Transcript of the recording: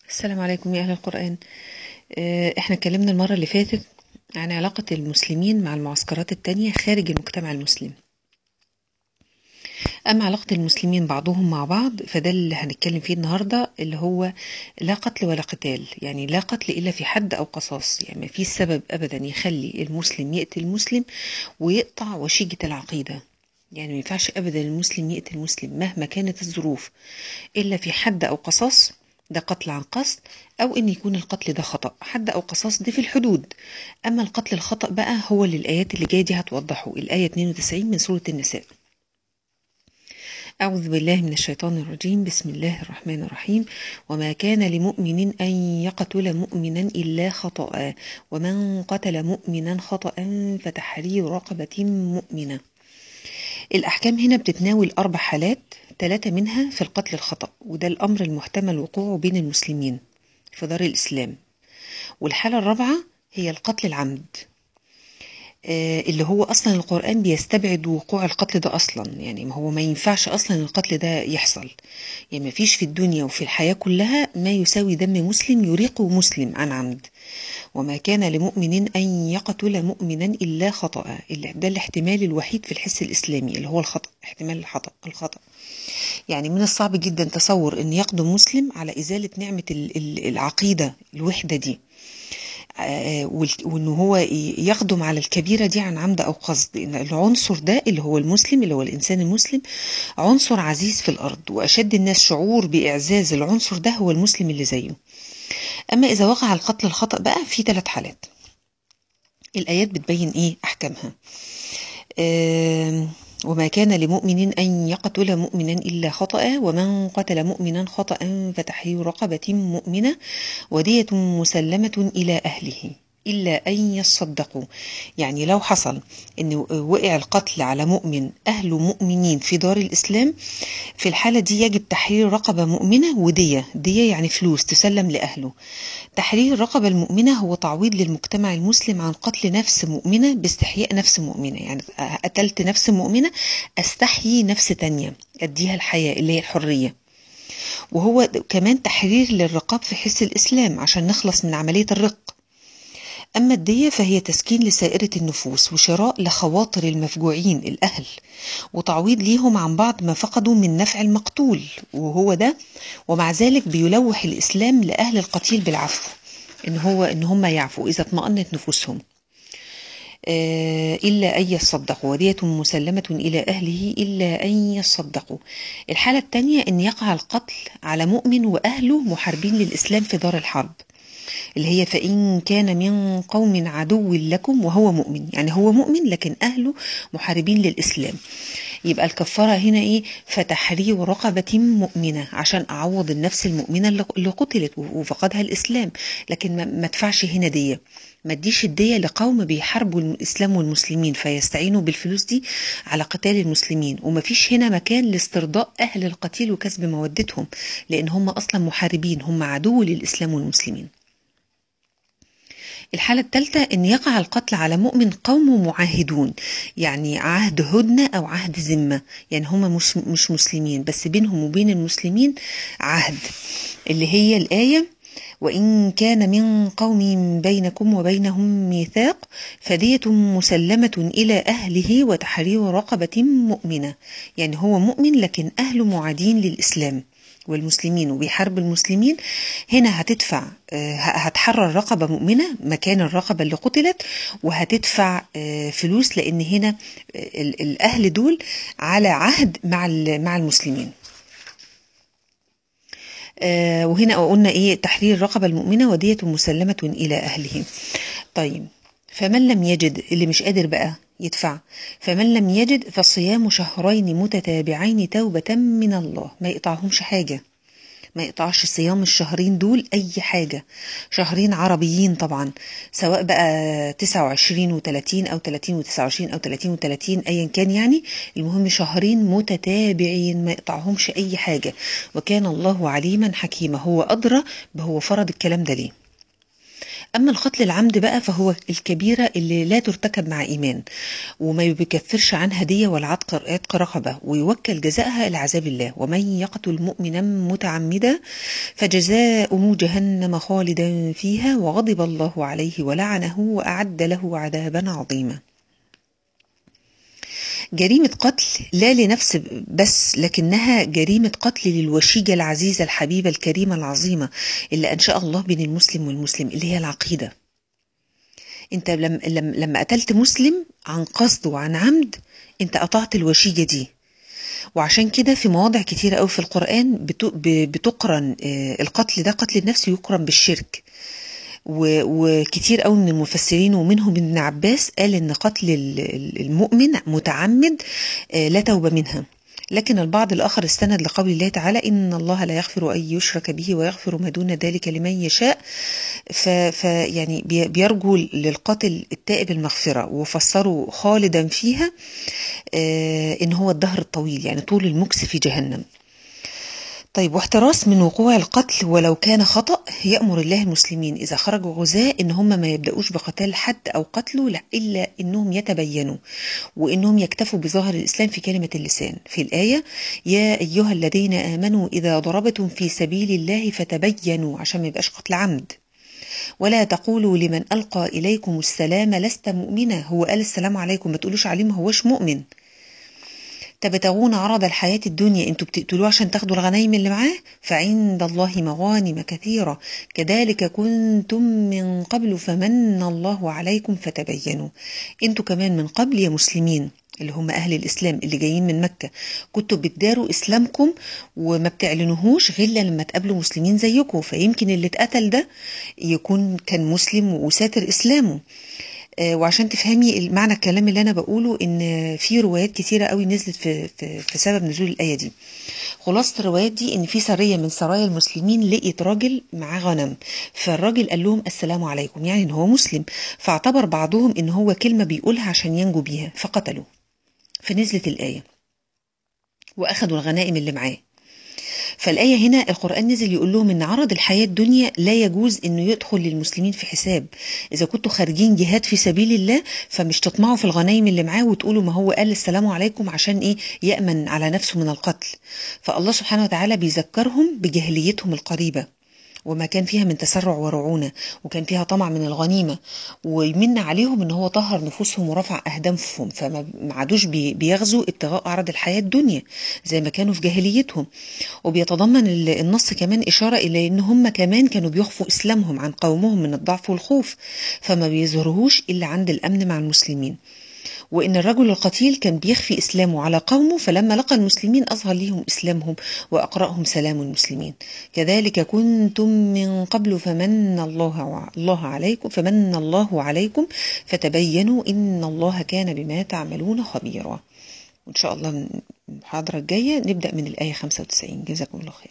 السلام عليكم يا أهل القرآن. احنا اتكلمنا المرة اللي فاتت عن علاقة المسلمين مع المعسكرات التانية خارج المجتمع المسلم. أما علاقة المسلمين بعضهم مع بعض فده اللي هنتكلم فيه النهاردة، اللي هو لا قتل ولا قتال، يعني لا قتل إلا في حد أو قصاص، يعني ما في سبب أبدا يخلي المسلم يقتل المسلم ويقطع وشيجة العقيدة. يعني ما ينفعش أبدا المسلم يقتل المسلم مهما كانت الظروف إلا في حد أو قصاص، ده قتل عن قصد، أو إن يكون القتل ده خطأ. حد أو قصاص دي في الحدود. أما القتل الخطأ بقى هو اللي الآيات اللي جاية دي هتوضحه، الآية 92 من سورة النساء. أعوذ بالله من الشيطان الرجيم. بسم الله الرحمن الرحيم. وما كان لمؤمن أن يقتل مؤمنا إلا خطأ، ومن قتل مؤمنا خطأ فتحرير رقبة مؤمنة. الأحكام هنا بتتناول 4 حالات، 3 منها في القتل الخطأ، وده الأمر المحتمل وقوعه بين المسلمين في دار الإسلام. والحالة الرابعة هي القتل العمد، اللي هو أصلا القرآن بيستبعد وقوع القتل ده أصلا، يعني ما هو ما ينفعش أصلا القتل ده يحصل. يعني ما فيش في الدنيا وفي الحياة كلها ما يساوي دم مسلم يريق مسلم عن عمد. وما كان لمؤمن أن يقتل مؤمنا إلا خطأ، ده الاحتمال الوحيد في الحس الإسلامي اللي هو الخطأ، احتمال الخطأ. يعني من الصعب جدا تصور أن يقدم مسلم على إزالة نعمة العقيدة الوحدة دي، وأن هو يقدم على الكبيرة دي عن عمد أو قصد. إن العنصر ده اللي هو المسلم، اللي هو الإنسان المسلم، عنصر عزيز في الأرض، وأشد الناس شعور بإعزاز العنصر ده هو المسلم اللي زيه. أما إذا وقع القتل الخطأ بقى في 3 حالات، الآيات بتبين إيه أحكامها. وما كان لمؤمن أن يقتل مؤمنا إلا خطأ، ومن قتل مؤمنا خطأ فتحرير رقبة مؤمنة ودية مسلمة إلى أهله إلا أن يصدقوا. يعني لو حصل أن وقع القتل على مؤمن، أهل مؤمنين في دار الإسلام، في الحالة دي يجب تحرير رقبة مؤمنة، ودية يعني فلوس تسلم لأهله. تحرير الرقبة المؤمنة هو تعويض للمجتمع المسلم عن قتل نفس مؤمنة باستحياء نفس مؤمنة. يعني قتلت نفس مؤمنة، استحيي نفس تانية، اديها الحياة اللي هي الحرية. وهو كمان تحرير للرقاب في حس الإسلام عشان نخلص من عملية الرق. أما الدية فهي تسكين لسائرة النفوس، وشراء لخواطر المفجوعين الأهل، وتعويض ليهم عن بعض ما فقدوا من نفع المقتول، وهو ده. ومع ذلك بيلوح الإسلام لأهل القتيل بالعفو، إن هم يعفوا إذا اطمأنت نفوسهم. إلا أن يصدقوا، ودية مسلمة إلى أهله إلا أن يصدقوا. الحالة الثانية أن يقع القتل على مؤمن وأهله محاربين للإسلام في دار الحرب، اللي هي فإن كان من قوم عدو لكم وهو مؤمن، يعني هو مؤمن لكن أهله محاربين للإسلام. يبقى الكفارة هنا إيه؟ فتحرير رقبة مؤمنة، عشان أعوض النفس المؤمنة اللي قتلت وفقدها الإسلام. لكن ما ادفعش هنا دية، ما اديش الدية لقوم بيحاربوا الإسلام والمسلمين فيستعينوا بالفلوس دي على قتال المسلمين. وما فيش هنا مكان لاسترضاء أهل القتيل وكسب مودتهم، لأن هم أصلا محاربين، هم عدو للإسلام والمسلمين. الحالة الثالثة أن يقع القتل على مؤمن قوم معاهدون، يعني عهد هدنة أو عهد ذمة، يعني هم مش مسلمين بس بينهم وبين المسلمين عهد، اللي هي الآية وإن كان من قوم بينكم وبينهم ميثاق فدية مسلمة إلى أهله وتحرير رقبة مؤمنة. يعني هو مؤمن لكن أهله معادين للإسلام والمسلمين وبيحارب المسلمين، هنا هتدفع، هتحرر رقبة مؤمنة مكان الرقبة اللي قتلت، وهتدفع فلوس، لأن هنا الأهل دول على عهد مع المسلمين. وهنا قلنا ايه؟ تحرير رقبة المؤمنة ودية مسلمة إلى أهله. طيب، فمن لم يجد، اللي مش قادر بقى يدفع، فمن لم يجد فصيام شهرين متتابعين توبة من الله. ما يقطعهمش حاجة، ما يقطعش صيام الشهرين دول أي حاجة، شهرين عربيين طبعا، سواء بقى 29 و30 أو 30 و29 أو 30 و30 أيا كان، يعني المهم شهرين متتابعين ما يقطعهمش أي حاجة. وكان الله عليما حكيما، هو أدرى، هو فرض الكلام ده ليه. أما القتل العمد بقى فهو الكبيرة اللي لا ترتكب مع إيمان، وما بيكفرش عنها دية ولا عتق رقبة، ويوكل جزاءها إلى عذاب الله. ومن يقتل مؤمنا متعمدا فجزاؤه جهنم خالدا فيها وغضب الله عليه ولعنه وأعد له عذابا عظيما. جريمة قتل لا لنفس بس، لكنها جريمة قتل للوشيجة العزيزة الحبيبة الكريمة العظيمة اللي أنشأ الله بين المسلم والمسلم، اللي هي العقيدة. انت لما قتلت مسلم عن قصد وعن عمد، انت قطعت الوشيجة دي. وعشان كده في مواضع كتيرة قوي في القرآن بتقرن القتل ده، قتل النفس يقرن بالشرك. وكتير قوي من المفسرين ومنهم ابن عباس قال ان قتل المؤمن متعمد لا توبة منها. لكن البعض الآخر استند لقول الله تعالى إن الله لا يغفر أن يشرك به ويغفر ما دون ذلك لمن يشاء. يعني بيرجو للقاتل التائب المغفرة، وفسروا خالدا فيها إن هو الدهر الطويل، يعني طول المكس في جهنم. طيب، واحتراس من وقوع القتل ولو كان خطأ، يأمر الله المسلمين إذا خرجوا غزاة إن هم ما يبدأوش بقتال حد أو قتله، لا إلا إنهم يتبينوا وإنهم يكتفوا بظاهر الإسلام في كلمة اللسان. في الآية يا أيها الذين آمنوا إذا ضربتم في سبيل الله فتبينوا، عشان ما يبقاش قتل عمد. ولا تقولوا لمن ألقى إليكم السلام لست مؤمنا، هو قال السلام عليكم، ما تقولوش عليه ما هوش مؤمن. تبتغون عرض الحياة الدنيا، انتوا بتقتلوه عشان تاخدوا الغنايم اللي معاه، فعند الله مغانم كثيرة كذلك كنتم من قبل فمن الله عليكم فتبينوا. انتوا كمان من قبل يا مسلمين اللي هم أهل الإسلام اللي جايين من مكة، كنتوا بتداروا إسلامكم وما بتعلنوهوش غير لما تقابلوا مسلمين زيكم، فيمكن اللي اتقتل ده يكون كان مسلم وساتر إسلامه. وعشان تفهمي المعنى الكلام اللي انا بقوله، ان في روايات كتيره قوي نزلت في سبب نزول الايه دي. خلاصه الروايات دي ان في سريه من سرايا المسلمين لقيت راجل معاه غنم، فالراجل قال لهم السلام عليكم، يعني ان هو مسلم، فاعتبر بعضهم ان هو كلمه بيقولها عشان ينجو بيها فقتلوه. فنزلت الايه واخدوا الغنائم اللي معاه. فالآية هنا القرآن نزل يقول لهم إن عرض الحياة الدنيا لا يجوز إنه يدخل للمسلمين في حساب. إذا كنتوا خارجين جهاد في سبيل الله فمش تطمعوا في الغنايم اللي معاه وتقولوا ما هو قال السلام عليكم عشان إيه يأمن على نفسه من القتل. فالله سبحانه وتعالى بيذكرهم بجاهليتهم القريبة وما كان فيها من تسرع ورعونة، وكان فيها طمع من الغنيمة، ويمن عليهم ان هو طهر نفوسهم ورفع اهدافهم، فما عادوش بيغزوا ابتغاء عرض الحياة الدنيا زي ما كانوا في جاهليتهم. وبيتضمن النص كمان اشارة الى ان هم كمان كانوا بيخفوا اسلامهم عن قومهم من الضعف والخوف، فما بيظهرهوش الا عند الامن مع المسلمين. وإن الرجل القتيل كان بيخفي إسلامه على قومه، فلما لقى المسلمين أظهر لهم إسلامهم وأقرأهم سلام المسلمين. كذلك كنتم من قبل فمن الله عليكم فتبينوا إن الله كان بما تعملون خبيرا. وإن شاء الله المحاضرة الجاية نبدأ من الآية 95. جزاكم الله خير.